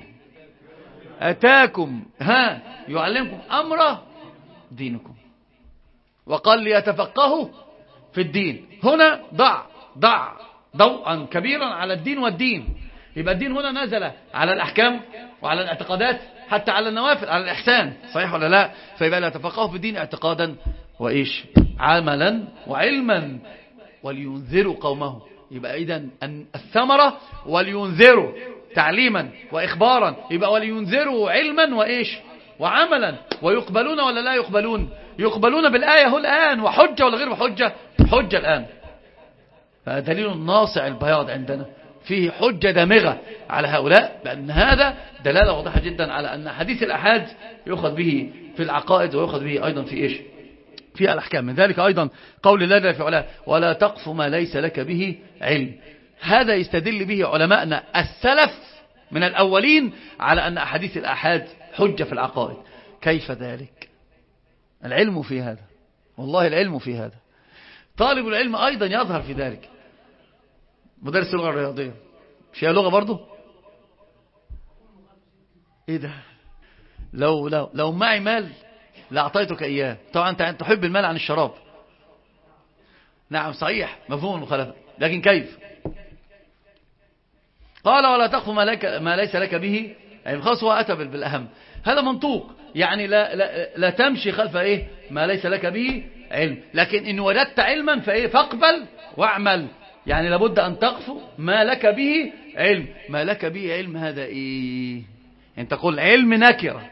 أتاكم يعلمكم أمر دينكم. وقال ليتفقهوا في الدين. هنا ضع ضوءا كبيرا على الدين والدين. يبقى الدين هنا نزل على الأحكام وعلى الاعتقادات حتى على النوافل، على الإحسان. صحيح ولا لا؟ فيبقى ليتفقهوا في الدين اعتقادا وإيش؟ عملا وعلما ولينذروا قومه. يبقى إذن الثمرة ولينذروا تعليما وإخبارا، يبقى ولينذروا علما وإيش؟ وعملا. ويقبلون ولا لا يقبلون؟ يقبلون بالآية هو الآن، وحجة ولا غير بحجة؟ حجة الآن. فدليل ناصع البياض عندنا فيه حجة دامغة على هؤلاء، بأن هذا دلالة واضحة جدا على أن حديث الأحاد يؤخذ به في العقائد ويؤخذ به أيضا في إيش؟ في الأحكام. من ذلك أيضا قول الله جل في علاه ولا تقف ما ليس لك به علم. هذا يستدل به علماءنا السلف من الأولين على أن أحاديث الأحاد حجة في العقائد. كيف ذلك؟ العلم في هذا، والله العلم في هذا. طالب العلم أيضا يظهر في ذلك. مدرس اللغة الرياضية مش هي لغة برضو؟ ايه ده؟ لو معي مال لأعطيتك إياه. طبعا أنت تحب المال عن الشراب. نعم صحيح، مفهوم المخالفة، لكن كيف؟ قال ولا تقف ما ليس لك به يعني خلاص هو أتى بالأهم. هذا منطوق، يعني لا تمشي خلف إيه ما ليس لك به علم. لكن إن وجدت علما فإيه فاقبل واعمل. يعني لابد أن تقف ما لك به علم. ما لك به علم هذا إيه؟ أنت تقول علم نكرة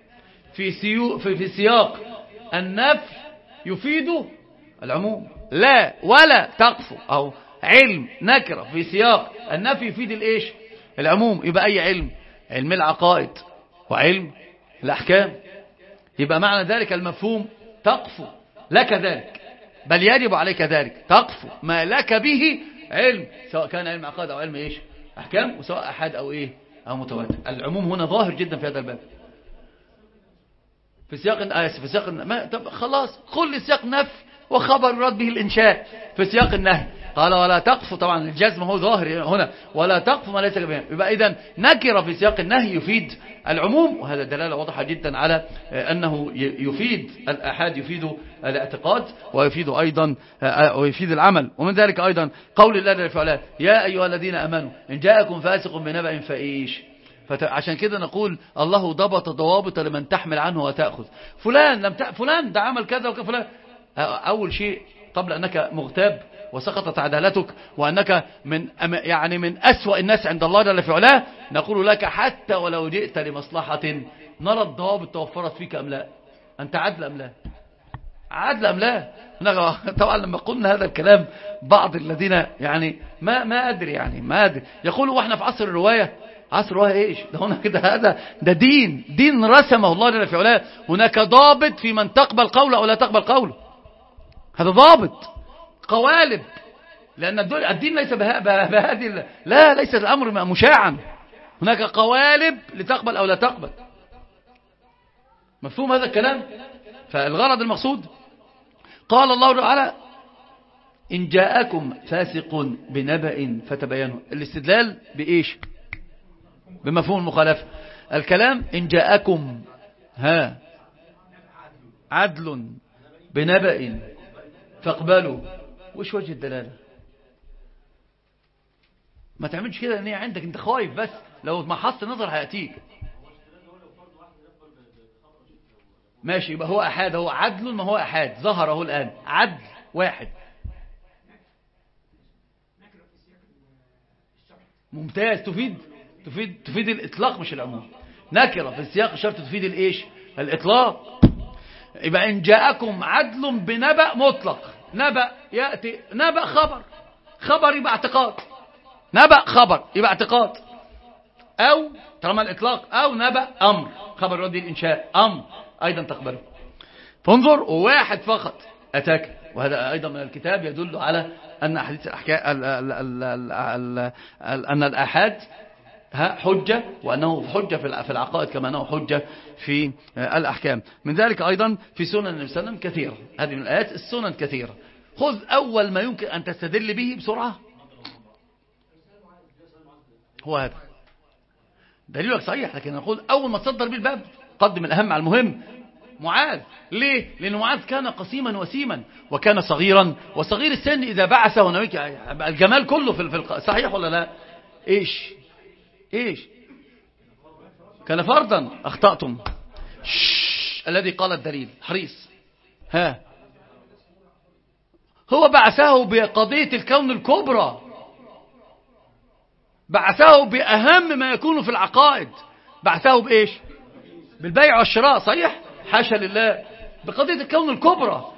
في سياق النفي يفيد العموم. لا ولا تقف، أو علم نكرة في سياق النفي يفيد الإيش؟ العموم. يبقى أي علم؟ علم العقائد وعلم الأحكام. يبقى معنى ذلك المفهوم تقف لك ذلك، بل يجب عليك ذلك. تقف ما لك به علم، سواء كان علم عقائد أو علم إيش؟ أحكام، وسواء أحد أو إيه أو متواتر. العموم هنا ظاهر جدا في هذا الباب. في سياق طب خلاص كل سياق نفي وخبر يراد به الإنشاء في سياق النهي. قال ولا تقف، طبعا الجزم هو ظاهر هنا، ولا تقف ما ليس به. يبقى إذن نكرة في سياق النهي يفيد العموم، وهذا دلالة واضحة جدا على أنه يفيد الآحاد، يفيد الاعتقاد، ويفيد أيضا ويفيد العمل. ومن ذلك أيضا قول الله جل وعلا يا أيها الذين آمنوا إن جاءكم فاسق بنبأ فإيش. عشان كده نقول الله ضبط ضوابط لمن تحمل عنه وتأخذ. فلان ده عمل كذا وكذا فلان. أول شيء قبل أنك مغتاب وسقطت عدالتك وأنك من أسوأ الناس عند الله جل في علاه، نقول لك حتى ولو جئت لمصلحة نرى الضوابط توفرت فيك أم لا، أنت عدل أم لا، عدل أم لا. طبعا لما قلنا هذا الكلام بعض الذين ما أدري يقولوا وإحنا في عصر الرواية. عصر الرواية إيش ده؟ هنا كده ده دين رسمه الله جل في علاه. هناك ضابط في من تقبل قوله أو لا تقبل قوله، هذا ضابط قوالب، لأن الدين ليس بهذه لا، ليس الأمر مشاعا، هناك قوالب لتقبل أو لا تقبل. مفهوم هذا الكلام؟ فالغرض المقصود قال الله تعالى إن جاءكم فاسق بنبأ فتبينوا. الاستدلال بإيش؟ بمفهوم المخالفة. الكلام إن جاءكم عدل بنبأ فاقبلوا. وش وجه الدلالة؟ ما تعملش كده ان هي عندك انت خايف، بس لو ما حصت نظر هيأتيك. ماشي، يبقى هو أحاد، هو عدل، ما هو أحاد ظهر اهو الآن عدل واحد. ممتاز، تفيد الإطلاق مش العموم. نكرة في السياق الشرط تفيد الإيش؟ الإطلاق. يبقى إن جاءكم عدل بنبأ مطلق، نبأ يأتي نبأ خبر يبقى اعتقاد، نبأ خبر يبقى اعتقاد، أو طالما الإطلاق أو نبأ أمر خبر يراد الإنشاء أمر أيضا تقبله. فانظر واحد فقط أتاك، وهذا أيضا من الكتاب يدل على أن حديث أن الآحاد حجة، وأنه حجة في العقائد كما أنه حجة في الأحكام. من ذلك أيضا في سنن النبي صلى الله عليه وسلم كثيرة، هذه من الآيات السنن كثيرة. خذ أول ما يمكن أن تستدل به بسرعة، هو هذا دليلك صحيح، لكن نقول أول ما تصدر به الباب قدم الأهم على المهم. معاذ ليه؟ لأن معاذ كان قسيما وسيما، وكان صغيرا، وصغير السن إذا بعثه نبيك الجمال كله في صحيح ولا لا؟ إيش كان فرضا. أخطأتم. الذي قال الدليل حريص. هو بعثه بقضية الكون الكبرى، بعثه بأهم ما يكون في العقائد، بعثه بإيش؟ بالبيع والشراء، صحيح؟ حاشا لله، بقضية الكون الكبرى،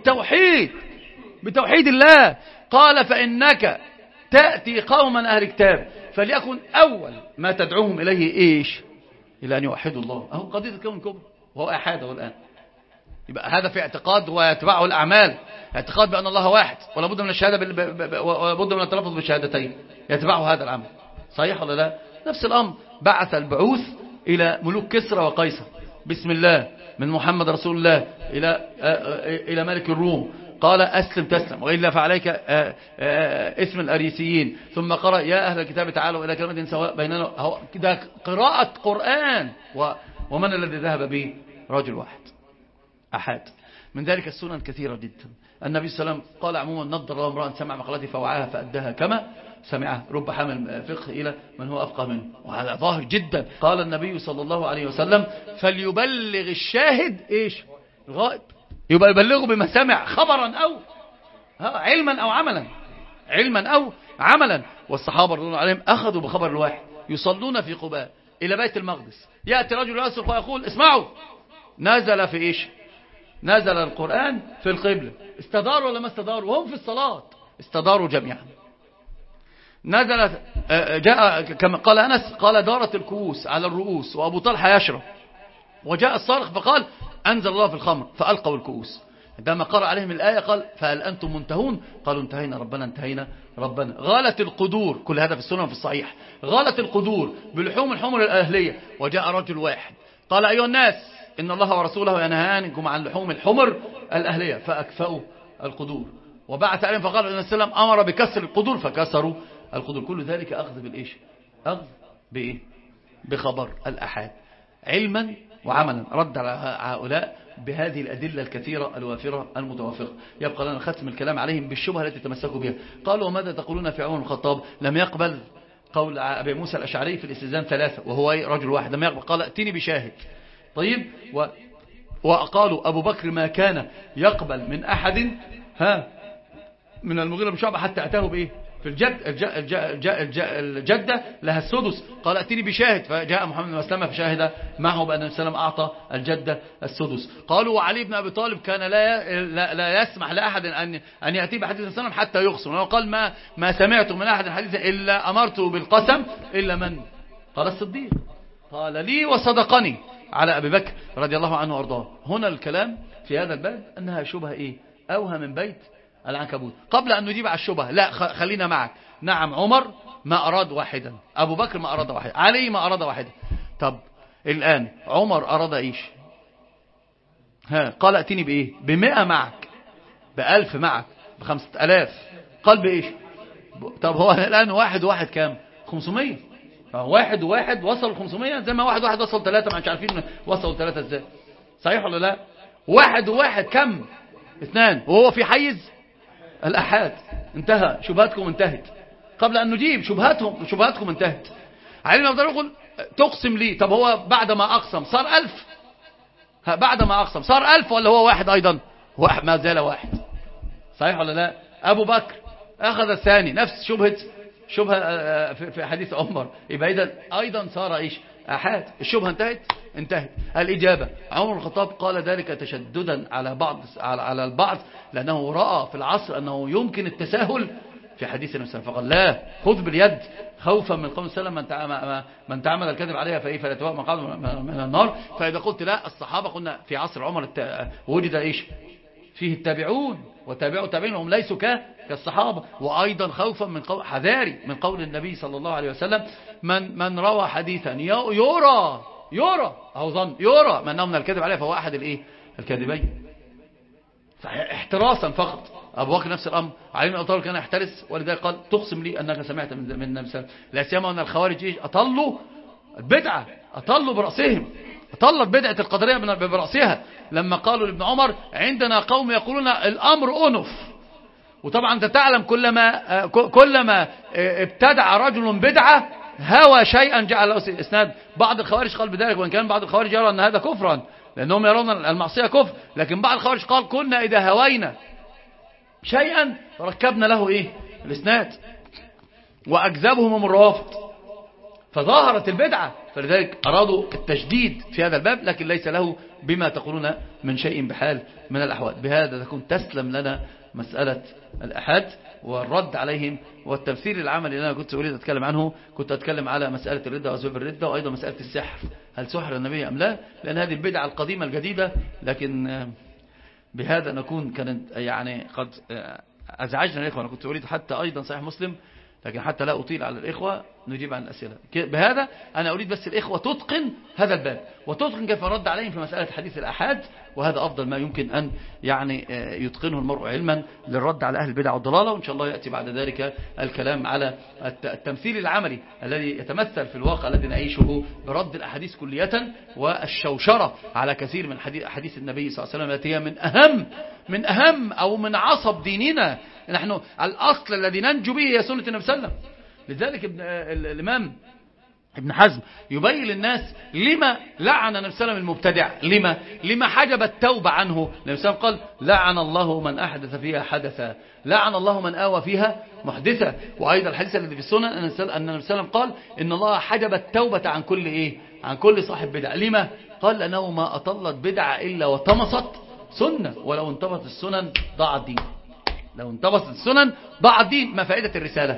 بتوحيد الله. قال فإنك تأتي قوما أهل كتاب فليكن أول ما تدعوهم إليه إيش؟ إلى أن يوحدوا الله. أهو قضية الكون الكبرى، وهو أحاده الآن. يبقى هذا في اعتقاد ويتبعه الأعمال، اعتقاد بأن الله واحد، ولا بد من الشهادة ولا بد من التلفظ بالشهادتين، يتبعه هذا العمل، صحيح ولا لا؟ نفس الأمر، بعث البعوث إلى ملوك كسرى وقيصر بسم الله، من محمد رسول الله إلى ملك الروم، قال أسلم تسلم وإلا فعليك اسم الأريسيين، ثم قرأ يا أهل الكتاب تعالوا إلى كلمة سواء بيننا. ده قراءة قرآن، ومن الذي ذهب به؟ رجل واحد أحد. من ذلك السنن كثيرة جدا. النبي صلى الله عليه وسلم قال عموما نضر الله امرأ سمع مقالتي فوعاها فأداها كما سمعها، رب حامل فقه إلى من هو أفقه منه، وهذا ظاهر جدا. قال النبي صلى الله عليه وسلم فليبلغ الشاهد إيش؟ الغائب. يبقى يبلغه بما سمع خبرا أو علما أو عملا. والصحابة رضي الله عليهم أخذوا بخبر الواحد، يصلون في قباء إلى بيت المقدس، يأتي رجل يصرخ ويقول اسمعوا، نزل في إيش؟ نزل القرآن في القبلة. استداروا ولا ما استداروا؟ وهم في الصلاة استداروا جميعا. نزلت جاء كما قال أنس قال دارت الكؤوس على الرؤوس وأبو طلحة يشرب، وجاء الصارخ فقال أنزل الله في الخمر فألقوا الكؤوس. عندما قرأ عليهم الآية قال فهل أنتم منتهون؟ قالوا انتهينا ربنا انتهينا ربنا. غالت القدور، كل هذا في السنة في الصحيح، غالت القدور بلحوم الحمر الأهلية، وجاء رجل واحد قال أيها الناس إن الله ورسوله ينهانكم عن لحوم الحمر الأهلية فأكفأوا القدور، وبعث عليهم فقال إن السلام أمر بكسر القدور فكسروا القدور. كل ذلك أخذ بالإيش؟ أخذ بإيه؟ بخبر الأحاد علما وعملا. رد على هؤلاء بهذه الأدلة الكثيرة الوافرة المتوافقة. يبقى لنا ختم الكلام عليهم بالشبهة التي تمسكوا بها. قالوا وماذا تقولون في عمر بن الخطاب لم يقبل قول أبي موسى الأشعري في الاستئذان 3 وهو رجل واحد، لم يقبل، قال ائتني بشاهد. طيب وقالوا أبو بكر ما كان يقبل من أحد من المغيرة بن شعبة حتى أتاه بإيه؟ في الجدة لها السدس، قال ائتني بشاهد، فجاء محمد بن مسلمة فشاهد معه بأن النبي صلى الله عليه وسلم أعطى الجدة السدس. قالوا وعلي بن أبي طالب كان لا يسمح لأحد أن يأتي بحديث النبي صلى الله عليه وسلم حتى يقسم، وقال ما سمعت من أحد حديثا إلا أمرته بالقسم إلا من؟ قال الصديق، قال لي وصدقني على أبي بكر رضي الله عنه وارضاه. هنا الكلام في هذا الباب أنها شبهة إيه؟ أوهى من بيت العنكبوت. قبل أن نجيب على الشبهة لا خلينا معك. نعم عمر ما أراد واحدا، أبو بكر ما أراد واحدا، علي ما أراد واحدا. طب الآن عمر أراد إيش؟ قال ائتني بإيه؟ 100 معك، 1000 معك، 5000. قال بإيش؟ طب هو الآن واحد كام؟ 500. واحد وصل 500 زي ما واحد وصل 3. ما مش عارفين وصلوا 3 ازاي، صحيح ولا لا؟ واحد كم؟ 2 وهو في حيز الأحاد. انتهى، شبهاتكم انتهت. قبل أن نجيب شبهاتكم انتهت. علينا نقدر نقول تقسم لي. طب هو بعد ما أقسم صار 1000. بعد ما أقسم صار 1000 ولا هو واحد أيضا؟ واحد ما زال واحد، صحيح ولا لا؟ أبو بكر أخذ الثاني، نفس شبهة في حديث عمر، يبقى إذا أيضا صار إيش؟ أحاد. الشبهة انتهت. الإجابة عمر بن الخطاب قال ذلك تشددا على البعض لأنه رأى في العصر أنه يمكن التساهل في حديث النبي صلى الله عليه وسلم، فقال لا، خذ باليد خوفا من قول السلام من تعمد الكذب عليها فلا يتبوأ مقعده من النار. فإذا قلت لا، الصحابة قلنا في عصر عمر وجد إيش؟ فيه التابعون وتابعوا تابعين هم ليسوا كالصحابة. وأيضا خوفا من حذاري من قول النبي صلى الله عليه وسلم من روى حديثا يرى أو ظن يرى من من الكذب عليه فهو أحد الكاذبين. احتراسا فقط. أبو بكر نفس الأمر، علي بن أبي طالب كان يحترس، ولذلك قال تقسم لي أنك سمعت من النبي صلى الله عليه وسلم. لا سيما أن الخوارج أطلوا البدعة، أطلوا برأسهم، أطلت بدعة القدرية برأسها لما قالوا لابن عمر عندنا قوم يقولون الأمر أنف. وطبعا أنت تعلم كلما ابتدع رجل بدعة هوى شيئا جعل له اسناد. بعض الخوارج قال بذلك، وإن كان بعض الخوارج يرى أن هذا كفرا لأنهم يرون المعصية كفر، لكن بعض الخوارج قال كنا إذا هوينا شيئا ركبنا له الاسناد، وأكذبهم الروافض فظاهرت البدعة، فلذلك أرادوا التشديد في هذا الباب، لكن ليس له بما تقولون من شيء بحال من الأحوال. بهذا تكون تسلم لنا مسألة الأحاد والرد عليهم والتمثيل العملي اللي أنا كنت أريد أتكلم عنه. كنت أتكلم على مسألة الردة وأسباب الردة، وأيضا مسألة السحر، هل سحر النبي أم لا، لأن هذه البدعة القديمة الجديدة. لكن بهذا نكون كانت يعني قد أزعجنا الإخوة. أنا كنت أريد حتى أيضا صحيح مسلم، لكن حتى لا أطيل على الإخوة نجيب عن الأسئلة. بهذا أنا أريد بس الإخوة تتقن هذا الباب وتتقن كيف رد عليهم في مسألة حديث الأحاد، وهذا أفضل ما يمكن أن يعني يتقنه المرء علما للرد على أهل البدع والضلالة. وإن شاء الله يأتي بعد ذلك الكلام على التمثيل العملي الذي يتمثل في الواقع الذي نعيشه برد الأحاديث كلية والشوشرة على كثير من حديث النبي صلى الله عليه وسلم التي هي من أهم أو من عصب ديننا. نحن الأصل الذي ننجو به هي سنة النبي صلى الله عليه وسلم. لذلك الإمام ابن حزم يبين للناس لما لعن النبي صلى الله عليه وسلم المبتدع، لما حجب التوبة عنه. النبي صلى الله عليه وسلم قال لعن الله من أحدث فيها حدثا، لعن الله من آوى فيها محدثا. وأيضا الحديث الذي في السنن أن النبي صلى الله عليه وسلم قال إن الله حجب التوبة عن كل عن كل صاحب بدع. لما؟ قال لأنه ما أطلت بدعة إلا وطمست سنة، ولو انطبت السنن ضاع الدين. لو انطبست السنن ضاع الدين. ما فائدة الرسالة؟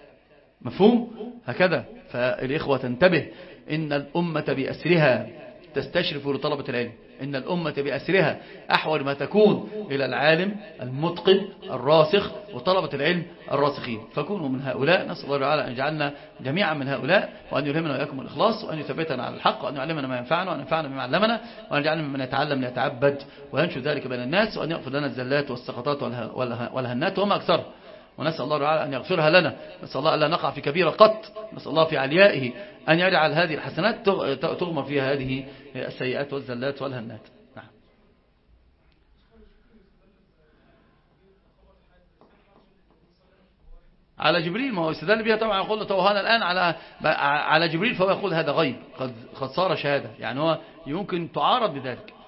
مفهوم؟ هكذا فالإخوة تنتبه إن الأمة بأسرها تستشرف لطلبة العلم. إن الأمة بأسرها أحول ما تكون إلى العالم المتقن الراسخ وطلبة العلم الراسخين، فكونوا من هؤلاء. نسأل الله تعالى أن يجعلنا جميعا من هؤلاء، وأن يلهمنا وإياكم الإخلاص، وأن يثبتنا على الحق، وأن يعلمنا ما ينفعنا، وأن ينفعنا بما علمنا، وأن يجعلنا ممن يتعلم ليتعبد وينشر ذلك بين الناس، وأن يغفر لنا الزلات والسقطات والهنات وما أكثر. ونسأل الله تعالى أن يغفرها لنا. نسأل الله ألا نقع في كبيرة قط. نسأل الله في عليائه أن يجعل هذه الحسنات تغمر فيها هذه السيئات والزلات والهنات. نعم. على جبريل، ما هو استدل بها طبعا. يقول له توهان الآن على جبريل، فهو يقول هذا غيب قد صار شهادة، يعني هو يمكن تعارض بذلك.